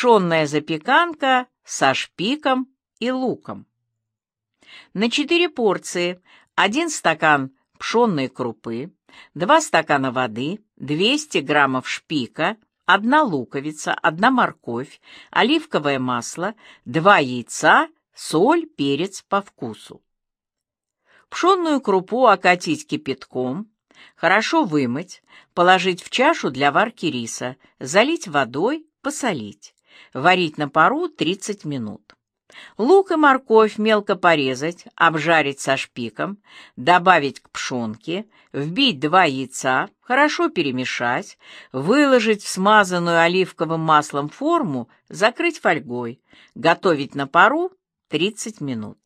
Пшенная запеканка со шпиком и луком. На 4 порции 1 стакан пшенной крупы, 2 стакана воды, 200 граммов шпика, 1 луковица, 1 морковь, оливковое масло, 2 яйца, соль, перец по вкусу. Пшенную крупу окатить кипятком, хорошо вымыть, положить в чашу для варки риса, залить водой, посолить. Варить на пару 30 минут. Лук и морковь мелко порезать, обжарить со шпиком, добавить к пшенке, вбить 2 яйца, хорошо перемешать, выложить в смазанную оливковым маслом форму, закрыть фольгой, готовить на пару 30 минут.